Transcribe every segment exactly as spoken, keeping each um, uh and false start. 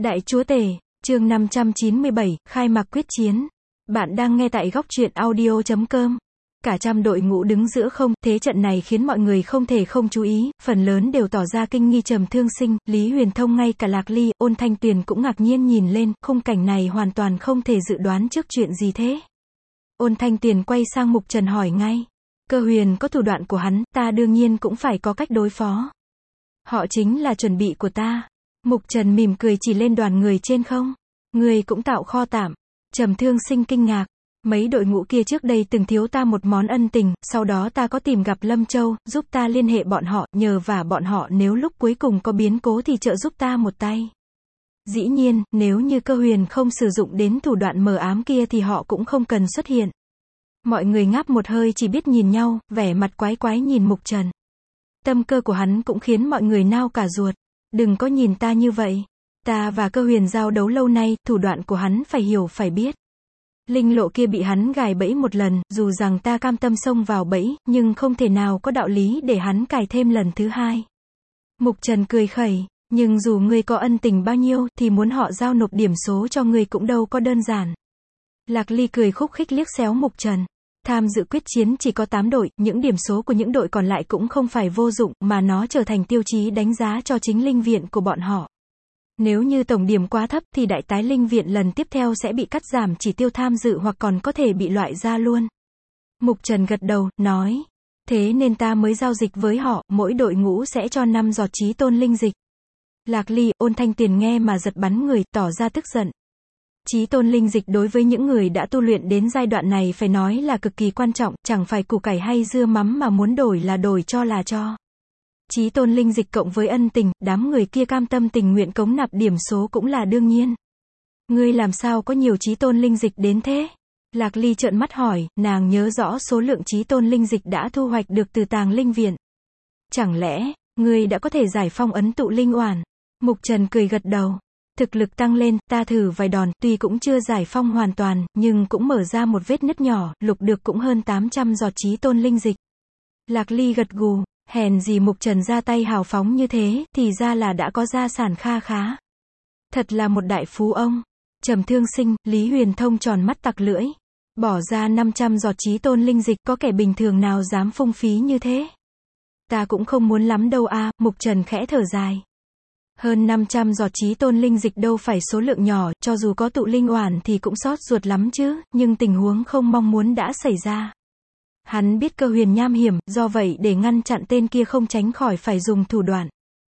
Đại chúa tể, chương năm trăm chín mươi bảy, khai mạc quyết chiến. Bạn đang nghe tại góc truyện audio chấm com. Cả trăm đội ngũ đứng giữa không, thế trận này khiến mọi người không thể không chú ý, phần lớn đều tỏ ra kinh nghi. Trầm Thương Sinh, Lý Huyền Thông, ngay cả Lạc Ly, Ôn Thanh Tuyền cũng ngạc nhiên nhìn lên, khung cảnh này hoàn toàn không thể dự đoán trước. Chuyện gì thế? Ôn Thanh Tuyền quay sang Mục Trần hỏi ngay. Cơ Huyền có thủ đoạn của hắn, ta đương nhiên cũng phải có cách đối phó. Họ chính là chuẩn bị của ta. Mục Trần mỉm cười chỉ lên đoàn người trên không. Người cũng tạo kho tạm. Trầm Thương Sinh kinh ngạc. Mấy đội ngũ kia trước đây từng thiếu ta một món ân tình, sau đó ta có tìm gặp Lâm Châu, giúp ta liên hệ bọn họ, nhờ vả bọn họ nếu lúc cuối cùng có biến cố thì trợ giúp ta một tay. Dĩ nhiên, nếu như Cơ Huyền không sử dụng đến thủ đoạn mờ ám kia thì họ cũng không cần xuất hiện. Mọi người ngáp một hơi chỉ biết nhìn nhau, vẻ mặt quái quái nhìn Mục Trần. Tâm cơ của hắn cũng khiến mọi người nao cả ruột. Đừng có nhìn ta như vậy. Ta và Cơ Huyền giao đấu lâu nay, thủ đoạn của hắn phải hiểu phải biết. Linh lộ kia bị hắn gài bẫy một lần, dù rằng ta cam tâm xông vào bẫy, nhưng không thể nào có đạo lý để hắn cài thêm lần thứ hai. Mục Trần cười khẩy, nhưng dù ngươi có ân tình bao nhiêu, thì muốn họ giao nộp điểm số cho ngươi cũng đâu có đơn giản. Lạc Ly cười khúc khích liếc xéo Mục Trần. Tham dự quyết chiến chỉ có tám đội, những điểm số của những đội còn lại cũng không phải vô dụng, mà nó trở thành tiêu chí đánh giá cho chính linh viện của bọn họ. Nếu như tổng điểm quá thấp thì đại tái linh viện lần tiếp theo sẽ bị cắt giảm chỉ tiêu tham dự hoặc còn có thể bị loại ra luôn. Mục Trần gật đầu, nói. Thế nên ta mới giao dịch với họ, mỗi đội ngũ sẽ cho năm giọt chí tôn linh dịch. Lạc Ly, Ôn Thanh Tuyền nghe mà giật bắn người, tỏ ra tức giận. Chí tôn linh dịch đối với những người đã tu luyện đến giai đoạn này phải nói là cực kỳ quan trọng, chẳng phải củ cải hay dưa mắm mà muốn đổi là đổi, cho là cho. Chí tôn linh dịch cộng với ân tình, đám người kia cam tâm tình nguyện cống nạp điểm số cũng là đương nhiên. Ngươi làm sao có nhiều chí tôn linh dịch đến thế? Lạc Ly trợn mắt hỏi, nàng nhớ rõ số lượng chí tôn linh dịch đã thu hoạch được từ Tàng Linh Viện. Chẳng lẽ, ngươi đã có thể giải phong ấn tụ linh oản? Mục Trần cười gật đầu. Thực lực tăng lên, ta thử vài đòn, tuy cũng chưa giải phong hoàn toàn, nhưng cũng mở ra một vết nứt nhỏ, lục được cũng hơn tám trăm giọt chí tôn linh dịch. Lạc Ly gật gù, hèn gì Mục Trần ra tay hào phóng như thế, thì ra là đã có gia sản kha khá. Thật là một đại phú ông. Trầm Thương Sinh, Lý Huyền Thông tròn mắt tặc lưỡi. Bỏ ra năm trăm giọt chí tôn linh dịch, có kẻ bình thường nào dám phung phí như thế? Ta cũng không muốn lắm đâu a. À, Mục Trần khẽ thở dài. Hơn năm trăm giọt chí tôn linh dịch đâu phải số lượng nhỏ, cho dù có tụ linh oản thì cũng xót ruột lắm chứ, nhưng tình huống không mong muốn đã xảy ra. Hắn biết Cơ Huyền nham hiểm, do vậy để ngăn chặn tên kia không tránh khỏi phải dùng thủ đoạn.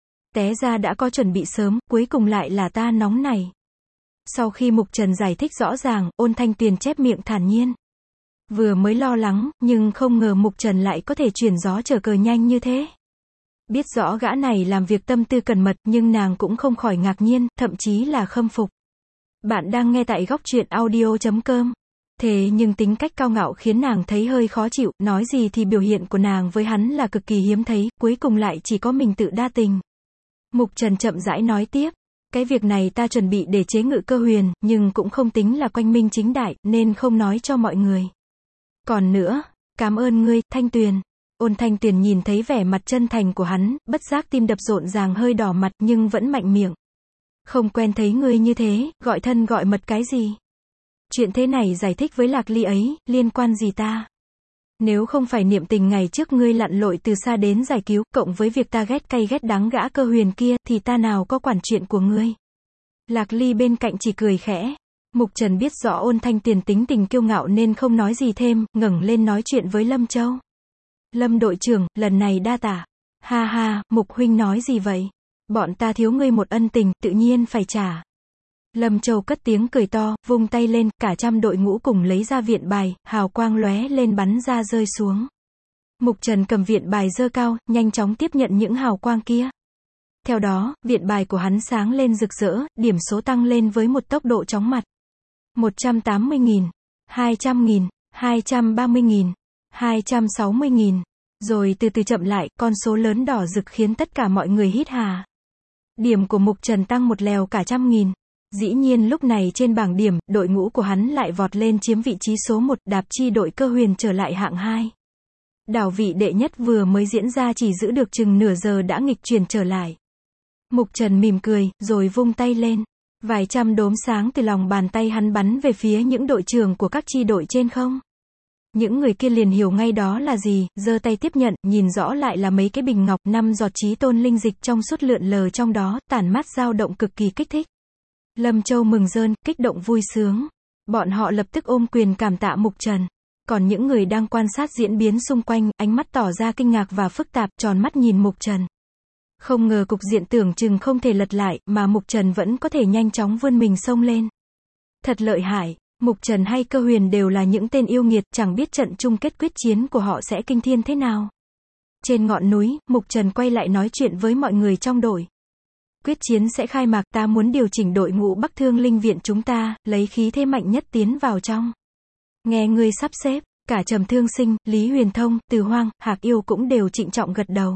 Té ra đã có chuẩn bị sớm, cuối cùng lại là ta nóng này. Sau khi Mục Trần giải thích rõ ràng, Ôn Thanh Tuyền chép miệng thản nhiên. Vừa mới lo lắng, nhưng không ngờ Mục Trần lại có thể chuyển gió trở cờ nhanh như thế. Biết rõ gã này làm việc tâm tư cẩn mật, nhưng nàng cũng không khỏi ngạc nhiên, thậm chí là khâm phục. Bạn đang nghe tại góc truyện audio chấm com. Thế nhưng tính cách cao ngạo khiến nàng thấy hơi khó chịu, nói gì thì biểu hiện của nàng với hắn là cực kỳ hiếm thấy, cuối cùng lại chỉ có mình tự đa tình. Mục Trần chậm rãi nói tiếp. Cái việc này ta chuẩn bị để chế ngự Cơ Huyền, nhưng cũng không tính là quanh minh chính đại, nên không nói cho mọi người. Còn nữa, cảm ơn ngươi, Thanh Tuyền. Ôn Thanh Tuyền nhìn thấy vẻ mặt chân thành của hắn, bất giác tim đập rộn ràng hơi đỏ mặt nhưng vẫn mạnh miệng. Không quen thấy ngươi như thế, gọi thân gọi mật cái gì? Chuyện thế này giải thích với Lạc Ly ấy, liên quan gì ta? Nếu không phải niệm tình ngày trước ngươi lặn lội từ xa đến giải cứu, cộng với việc ta ghét cay ghét đắng gã Cơ Huyền kia, thì ta nào có quản chuyện của ngươi? Lạc Ly bên cạnh chỉ cười khẽ. Mục Trần biết rõ Ôn Thanh Tuyền tính tình kiêu ngạo nên không nói gì thêm, ngẩng lên nói chuyện với Lâm Châu. Lâm đội trưởng, lần này đa tạ. Ha ha, Mục huynh nói gì vậy? Bọn ta thiếu ngươi một ân tình, tự nhiên phải trả. Lâm Châu cất tiếng cười to, vung tay lên, cả trăm đội ngũ cùng lấy ra viện bài, hào quang lóe lên bắn ra rơi xuống. Mục Trần cầm viện bài giơ cao, nhanh chóng tiếp nhận những hào quang kia. Theo đó, viện bài của hắn sáng lên rực rỡ, điểm số tăng lên với một tốc độ chóng mặt. một trăm tám mươi nghìn, hai trăm nghìn, hai trăm ba mươi nghìn, hai trăm sáu mươi nghìn. Rồi từ từ chậm lại, con số lớn đỏ rực khiến tất cả mọi người hít hà. Điểm của Mục Trần tăng một lèo cả trăm nghìn. Dĩ nhiên lúc này trên bảng điểm, đội ngũ của hắn lại vọt lên chiếm vị trí số một, đạp chi đội Cơ Huyền trở lại hạng hai. Đảo vị đệ nhất vừa mới diễn ra chỉ giữ được chừng nửa giờ đã nghịch chuyển trở lại. Mục Trần mỉm cười, rồi vung tay lên. Vài trăm đốm sáng từ lòng bàn tay hắn bắn về phía những đội trưởng của các chi đội trên không. Những người kia liền hiểu ngay đó là gì, giơ tay tiếp nhận, nhìn rõ lại là mấy cái bình ngọc, năm giọt chí tôn linh dịch trong suốt lượn lờ trong đó, tản mát dao động cực kỳ kích thích. Lâm Châu mừng rơn, kích động vui sướng. Bọn họ lập tức ôm quyền cảm tạ Mục Trần. Còn những người đang quan sát diễn biến xung quanh, ánh mắt tỏ ra kinh ngạc và phức tạp, tròn mắt nhìn Mục Trần. Không ngờ cục diện tưởng chừng không thể lật lại, mà Mục Trần vẫn có thể nhanh chóng vươn mình xông lên. Thật lợi hại. Mục Trần hay Cơ Huyền đều là những tên yêu nghiệt, chẳng biết trận chung kết quyết chiến của họ sẽ kinh thiên thế nào. Trên ngọn núi, Mục Trần quay lại nói chuyện với mọi người trong đội. Quyết chiến sẽ khai mạc, ta muốn điều chỉnh đội ngũ Bắc Thương Linh Viện chúng ta, lấy khí thế mạnh nhất tiến vào trong. Nghe ngươi sắp xếp, cả Trầm Thương Sinh, Lý Huyền Thông, Từ Hoang, Hạc Yêu cũng đều trịnh trọng gật đầu.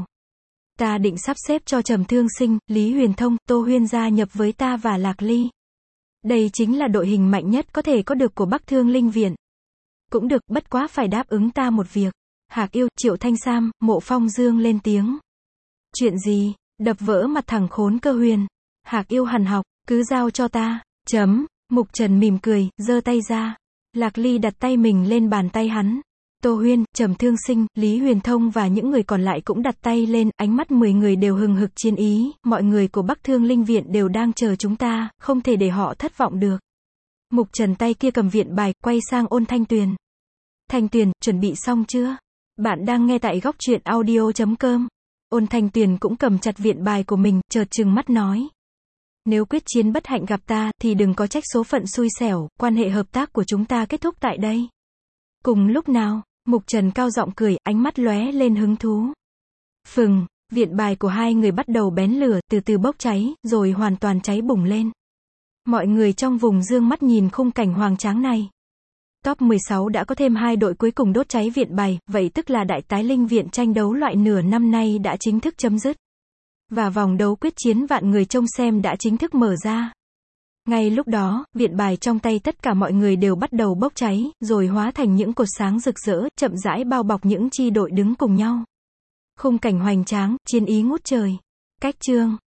Ta định sắp xếp cho Trầm Thương Sinh, Lý Huyền Thông, Tô Huyên gia nhập với ta và Lạc Ly. Đây chính là đội hình mạnh nhất có thể có được của Bắc Thương Linh Viện. Cũng được, bất quá phải đáp ứng ta một việc. Hạc Yêu, Triệu Thanh Sam, Mộ Phong Dương lên tiếng. Chuyện gì? Đập vỡ mặt thằng khốn Cơ Huyền. Hạc Yêu hằn học, cứ giao cho ta. Chấm. Mục Trần mỉm cười, giơ tay ra. Lạc Ly đặt tay mình lên bàn tay hắn. Tô Huyên, Trầm Thương Sinh, Lý Huyền Thông và những người còn lại cũng đặt tay lên, ánh mắt mười người đều hừng hực chiến ý, mọi người của Bắc Thương Linh Viện đều đang chờ chúng ta, không thể để họ thất vọng được. Mục Trần tay kia cầm viện bài, quay sang Ôn Thanh Tuyền. Thanh Tuyền, chuẩn bị xong chưa? Bạn đang nghe tại góc truyện audio chấm com. Ôn Thanh Tuyền cũng cầm chặt viện bài của mình, chợt trừng mắt nói. Nếu quyết chiến bất hạnh gặp ta, thì đừng có trách số phận xui xẻo, quan hệ hợp tác của chúng ta kết thúc tại đây. Cùng lúc nào, Mục Trần cao giọng cười, ánh mắt lóe lên hứng thú. Phừng, viện bài của hai người bắt đầu bén lửa, từ từ bốc cháy, rồi hoàn toàn cháy bùng lên. Mọi người trong vùng dương mắt nhìn khung cảnh hoành tráng này. Top mười sáu đã có thêm hai đội cuối cùng đốt cháy viện bài, vậy tức là đại tái linh viện tranh đấu loại nửa năm nay đã chính thức chấm dứt. Và vòng đấu quyết chiến vạn người trông xem đã chính thức mở ra. Ngay lúc đó, viện bài trong tay tất cả mọi người đều bắt đầu bốc cháy, rồi hóa thành những cột sáng rực rỡ, chậm rãi bao bọc những chi đội đứng cùng nhau. Khung cảnh hoành tráng, chiến ý ngút trời. Cách chương